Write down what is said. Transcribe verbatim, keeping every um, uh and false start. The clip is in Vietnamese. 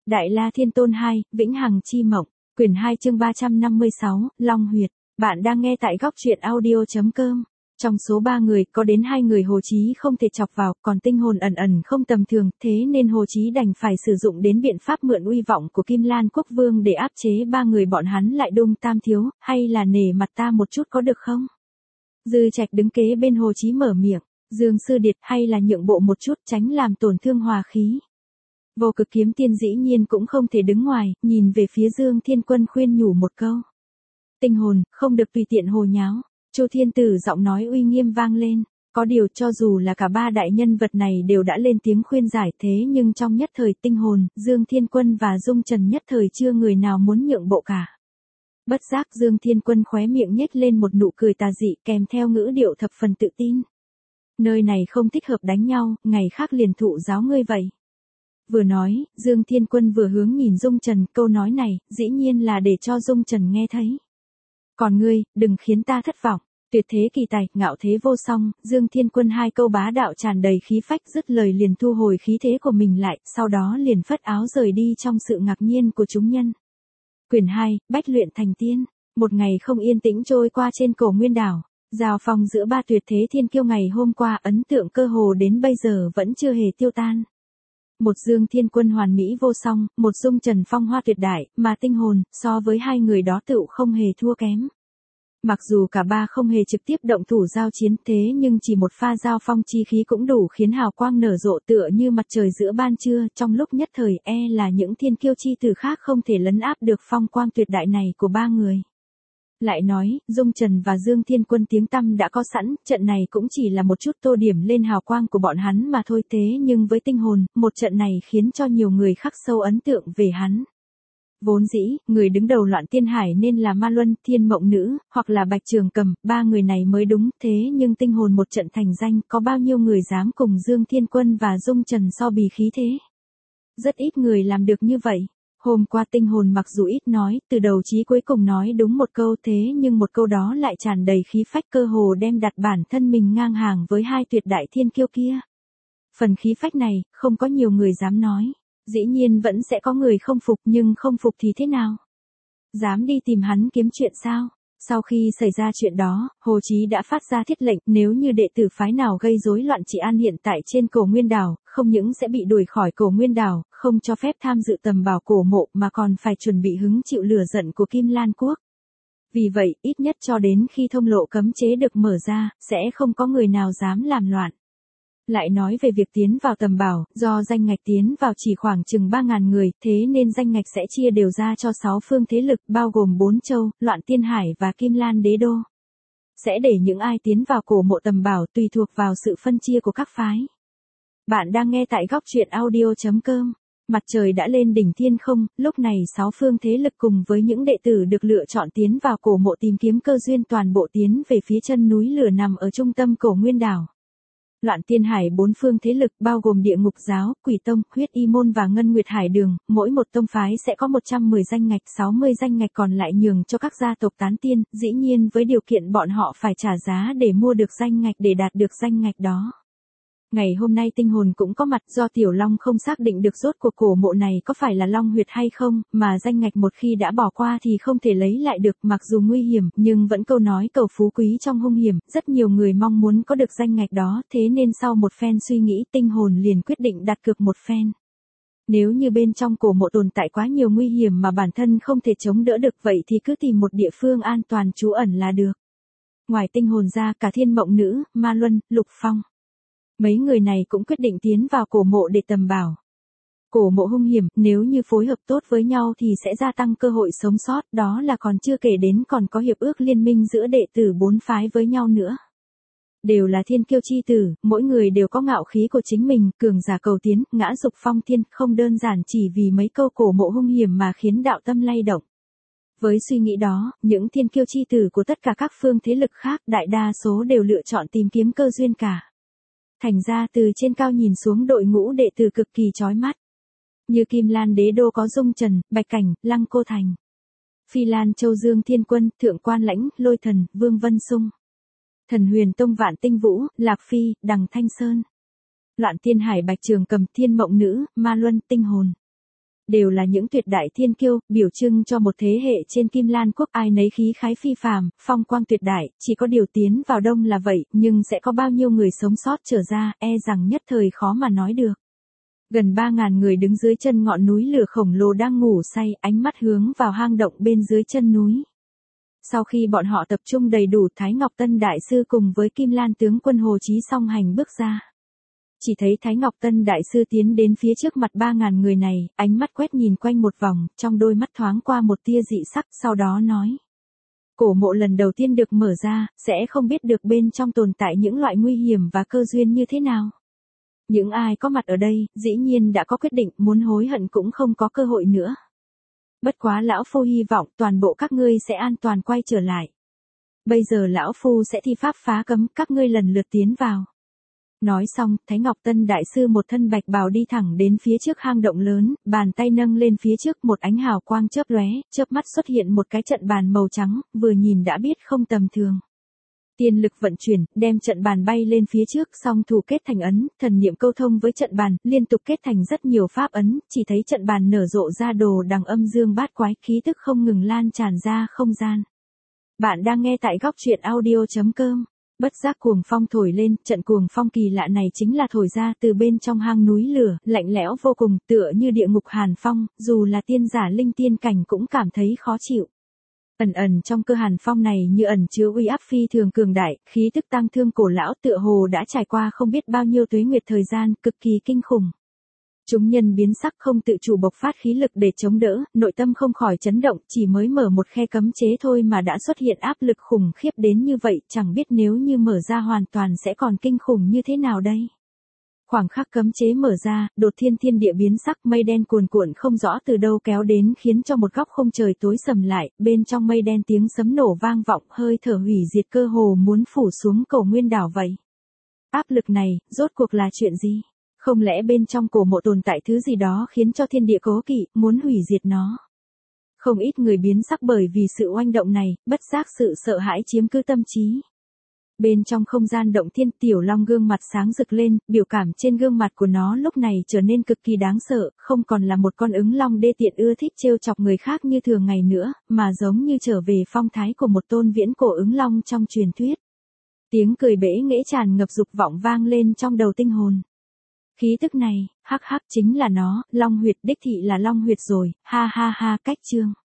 Đại La Thiên Tôn hai, Vĩnh Hằng Chi Mộng, quyển hai chương ba trăm năm mươi sáu, Long Huyệt. Bạn đang nghe tại góc truyện audio.com. Trong số ba người, có đến hai người Hồ Chí không thể chọc vào, còn tinh hồn ẩn ẩn không tầm thường, thế nên Hồ Chí đành phải sử dụng đến biện pháp mượn uy vọng của Kim Lan Quốc Vương để áp chế ba người bọn hắn lại. Đung Tam thiếu, hay là nể mặt ta một chút có được không? Dư Trạch đứng kế bên Hồ Chí mở miệng. Dương Sư Điệt, hay là nhượng bộ một chút, tránh làm tổn thương hòa khí. Vô Cực Kiếm Tiên dĩ nhiên cũng không thể đứng ngoài, nhìn về phía Dương Thiên Quân khuyên nhủ một câu. Tinh hồn, không được tùy tiện hồ nháo. Chu Thiên Tử giọng nói uy nghiêm vang lên. Có điều cho dù là cả ba đại nhân vật này đều đã lên tiếng khuyên giải, thế nhưng trong nhất thời Tinh hồn, Dương Thiên Quân và Dung Trần nhất thời chưa người nào muốn nhượng bộ cả. Bất giác Dương Thiên Quân khóe miệng nhếch lên một nụ cười tà dị kèm theo ngữ điệu thập phần tự tin. Nơi này không thích hợp đánh nhau, ngày khác liền thụ giáo ngươi vậy. Vừa nói, Dương Thiên Quân vừa hướng nhìn Dung Trần, câu nói này, dĩ nhiên là để cho Dung Trần nghe thấy. Còn ngươi, đừng khiến ta thất vọng, tuyệt thế kỳ tài, ngạo thế vô song. Dương Thiên Quân hai câu bá đạo tràn đầy khí phách, dứt lời liền thu hồi khí thế của mình lại, sau đó liền phất áo rời đi trong sự ngạc nhiên của chúng nhân. Quyển hai, Bách luyện thành tiên. Một ngày không yên tĩnh trôi qua trên cổ Nguyên Đảo. Giao phong giữa ba tuyệt thế thiên kiêu ngày hôm qua ấn tượng cơ hồ đến bây giờ vẫn chưa hề tiêu tan. Một Dương Thiên Quân hoàn mỹ vô song, một Dung Trần phong hoa tuyệt đại, mà tinh hồn, so với hai người đó tựu không hề thua kém. Mặc dù cả ba không hề trực tiếp động thủ giao chiến, thế nhưng chỉ một pha giao phong chi khí cũng đủ khiến hào quang nở rộ tựa như mặt trời giữa ban trưa. Trong lúc nhất thời e là những thiên kiêu chi tử khác không thể lấn áp được phong quang tuyệt đại này của ba người. Lại nói, Dung Trần và Dương Thiên Quân tiếng tăm đã có sẵn, trận này cũng chỉ là một chút tô điểm lên hào quang của bọn hắn mà thôi. Thế nhưng với tinh hồn, một trận này khiến cho nhiều người khắc sâu ấn tượng về hắn. Vốn dĩ, người đứng đầu Loạn Tiên Hải nên là Ma Luân, Thiên Mộng Nữ, hoặc là Bạch Trường Cầm, ba người này mới đúng. Thế nhưng tinh hồn một trận thành danh, có bao nhiêu người dám cùng Dương Thiên Quân và Dung Trần so bì khí thế? Rất ít người làm được như vậy. Hôm qua tinh hồn mặc dù ít nói, từ đầu chí cuối cùng nói đúng một câu, thế nhưng một câu đó lại tràn đầy khí phách, cơ hồ đem đặt bản thân mình ngang hàng với hai tuyệt đại thiên kiêu kia. Phần khí phách này, không có nhiều người dám nói. Dĩ nhiên vẫn sẽ có người không phục, nhưng không phục thì thế nào? Dám đi tìm hắn kiếm chuyện sao? Sau khi xảy ra chuyện đó, Hồ Chí đã phát ra thiết lệnh, nếu như đệ tử phái nào gây rối loạn trị an hiện tại trên cổ Nguyên Đảo, không những sẽ bị đuổi khỏi cổ Nguyên Đảo, không cho phép tham dự tầm bảo cổ mộ mà còn phải chuẩn bị hứng chịu lửa giận của Kim Lan Quốc. Vì vậy, ít nhất cho đến khi thông lộ cấm chế được mở ra, sẽ không có người nào dám làm loạn. Lại nói về việc tiến vào tầm bảo, do danh ngạch tiến vào chỉ khoảng chừng ba ngàn người, thế nên danh ngạch sẽ chia đều ra cho sáu phương thế lực, bao gồm bốn châu, Loạn Tiên Hải và Kim Lan Đế Đô. Sẽ để những ai tiến vào cổ mộ tầm bảo tùy thuộc vào sự phân chia của các phái. Bạn đang nghe tại góc truyện audio.com. Mặt trời đã lên đỉnh thiên không, lúc này sáu phương thế lực cùng với những đệ tử được lựa chọn tiến vào cổ mộ tìm kiếm cơ duyên toàn bộ tiến về phía chân núi lửa nằm ở trung tâm cổ Nguyên Đảo. Loạn Tiên Hải bốn phương thế lực bao gồm Địa Ngục Giáo, Quỷ Tông, Huyết Y Môn và Ngân Nguyệt Hải Đường, mỗi một tông phái sẽ có một trăm mười danh ngạch, sáu mươi danh ngạch còn lại nhường cho các gia tộc tán tiên, dĩ nhiên với điều kiện bọn họ phải trả giá để mua được danh ngạch để đạt được danh ngạch đó. Ngày hôm nay tinh hồn cũng có mặt, do Tiểu Long không xác định được rốt cuộc cổ mộ này có phải là Long Huyệt hay không, mà danh ngạch một khi đã bỏ qua thì không thể lấy lại được, mặc dù nguy hiểm, nhưng vẫn câu nói cầu phú quý trong hung hiểm, rất nhiều người mong muốn có được danh ngạch đó, thế nên sau một phen suy nghĩ tinh hồn liền quyết định đặt cược một phen. Nếu như bên trong cổ mộ tồn tại quá nhiều nguy hiểm mà bản thân không thể chống đỡ được vậy thì cứ tìm một địa phương an toàn trú ẩn là được. Ngoài tinh hồn ra cả Thiên Mộng Nữ, Ma Luân, Lục Phong. Mấy người này cũng quyết định tiến vào cổ mộ để tầm bảo. Cổ mộ hung hiểm, nếu như phối hợp tốt với nhau thì sẽ gia tăng cơ hội sống sót, đó là còn chưa kể đến còn có hiệp ước liên minh giữa đệ tử bốn phái với nhau nữa. Đều là thiên kiêu chi tử, mỗi người đều có ngạo khí của chính mình, cường giả cầu tiến, ngã dục phong thiên, không đơn giản chỉ vì mấy câu cổ mộ hung hiểm mà khiến đạo tâm lay động. Với suy nghĩ đó, những thiên kiêu chi tử của tất cả các phương thế lực khác đại đa số đều lựa chọn tìm kiếm cơ duyên cả. Thành ra từ trên cao nhìn xuống đội ngũ đệ tử cực kỳ chói mắt. Như Kim Lan Đế Đô có Dung Trần, Bạch Cảnh, Lăng Cô Thành. Phi Lan Châu Dương Thiên Quân, Thượng Quan Lãnh, Lôi Thần, Vương Vân Sung. Thần Huyền Tông Vạn Tinh Vũ, Lạc Phi, Đằng Thanh Sơn. Loạn Tiên Hải Bạch Trường Cầm, Thiên Mộng Nữ, Ma Luân, Tinh Hồn. Đều là những tuyệt đại thiên kiêu, biểu trưng cho một thế hệ trên Kim Lan quốc ai nấy khí khái phi phàm, phong quang tuyệt đại, chỉ có điều tiến vào đông là vậy, nhưng sẽ có bao nhiêu người sống sót trở ra, e rằng nhất thời khó mà nói được. Gần ba ngàn người đứng dưới chân ngọn núi lửa khổng lồ đang ngủ say, ánh mắt hướng vào hang động bên dưới chân núi. Sau khi bọn họ tập trung đầy đủ, Thái Ngọc Tân Đại Sư cùng với Kim Lan tướng quân Hồ Chí song hành bước ra. Chỉ thấy Thái Ngọc Tân Đại Sư tiến đến phía trước mặt ba ngàn người này, ánh mắt quét nhìn quanh một vòng, trong đôi mắt thoáng qua một tia dị sắc, sau đó nói. Cổ mộ lần đầu tiên được mở ra, sẽ không biết được bên trong tồn tại những loại nguy hiểm và cơ duyên như thế nào. Những ai có mặt ở đây, dĩ nhiên đã có quyết định, muốn hối hận cũng không có cơ hội nữa. Bất quá lão phu hy vọng toàn bộ các ngươi sẽ an toàn quay trở lại. Bây giờ lão phu sẽ thi pháp phá cấm, các ngươi lần lượt tiến vào. Nói xong, Thái Ngọc Tân Đại Sư một thân bạch bào đi thẳng đến phía trước hang động lớn, bàn tay nâng lên phía trước, một ánh hào quang chớp lóe, chớp mắt xuất hiện một cái trận bàn màu trắng, vừa nhìn đã biết không tầm thường. Tiên lực vận chuyển, đem trận bàn bay lên phía trước, song thủ kết thành ấn, thần niệm câu thông với trận bàn, liên tục kết thành rất nhiều pháp ấn, chỉ thấy trận bàn nở rộ ra đồ đằng âm dương bát quái, khí tức không ngừng lan tràn ra không gian. Bạn đang nghe tại góc truyện audio chấm com. Bất giác cuồng phong thổi lên, trận cuồng phong kỳ lạ này chính là thổi ra từ bên trong hang núi lửa, lạnh lẽo vô cùng, tựa như địa ngục hàn phong, dù là tiên giả linh tiên cảnh cũng cảm thấy khó chịu. Ẩn ẩn trong cơ hàn phong này như ẩn chứa uy áp phi thường cường đại, khí tức tăng thương cổ lão tựa hồ đã trải qua không biết bao nhiêu tuế nguyệt thời gian, cực kỳ kinh khủng. Chúng nhân biến sắc không tự chủ bộc phát khí lực để chống đỡ, nội tâm không khỏi chấn động, chỉ mới mở một khe cấm chế thôi mà đã xuất hiện áp lực khủng khiếp đến như vậy, chẳng biết nếu như mở ra hoàn toàn sẽ còn kinh khủng như thế nào đây. Khoảng khắc cấm chế mở ra, đột thiên thiên địa biến sắc, mây đen cuồn cuộn không rõ từ đâu kéo đến khiến cho một góc không trời tối sầm lại, bên trong mây đen tiếng sấm nổ vang vọng, hơi thở hủy diệt cơ hồ muốn phủ xuống Cổ Nguyên đảo vậy. Áp lực này, rốt cuộc là chuyện gì? Không lẽ bên trong cổ mộ tồn tại thứ gì đó khiến cho thiên địa cố kỵ, muốn hủy diệt nó? Không ít người biến sắc bởi vì sự oanh động này, bất giác sự sợ hãi chiếm cứ tâm trí. Bên trong không gian động thiên, Tiểu Long gương mặt sáng rực lên, biểu cảm trên gương mặt của nó lúc này trở nên cực kỳ đáng sợ, không còn là một con ứng long đê tiện ưa thích trêu chọc người khác như thường ngày nữa, mà giống như trở về phong thái của một tôn viễn cổ ứng long trong truyền thuyết. Tiếng cười bẽ nghễ tràn ngập dục vọng vang lên trong đầu tinh hồn. Khí tức này, hắc hắc chính là nó, Long huyệt đích thị là Long huyệt rồi, ha ha ha, cách chương.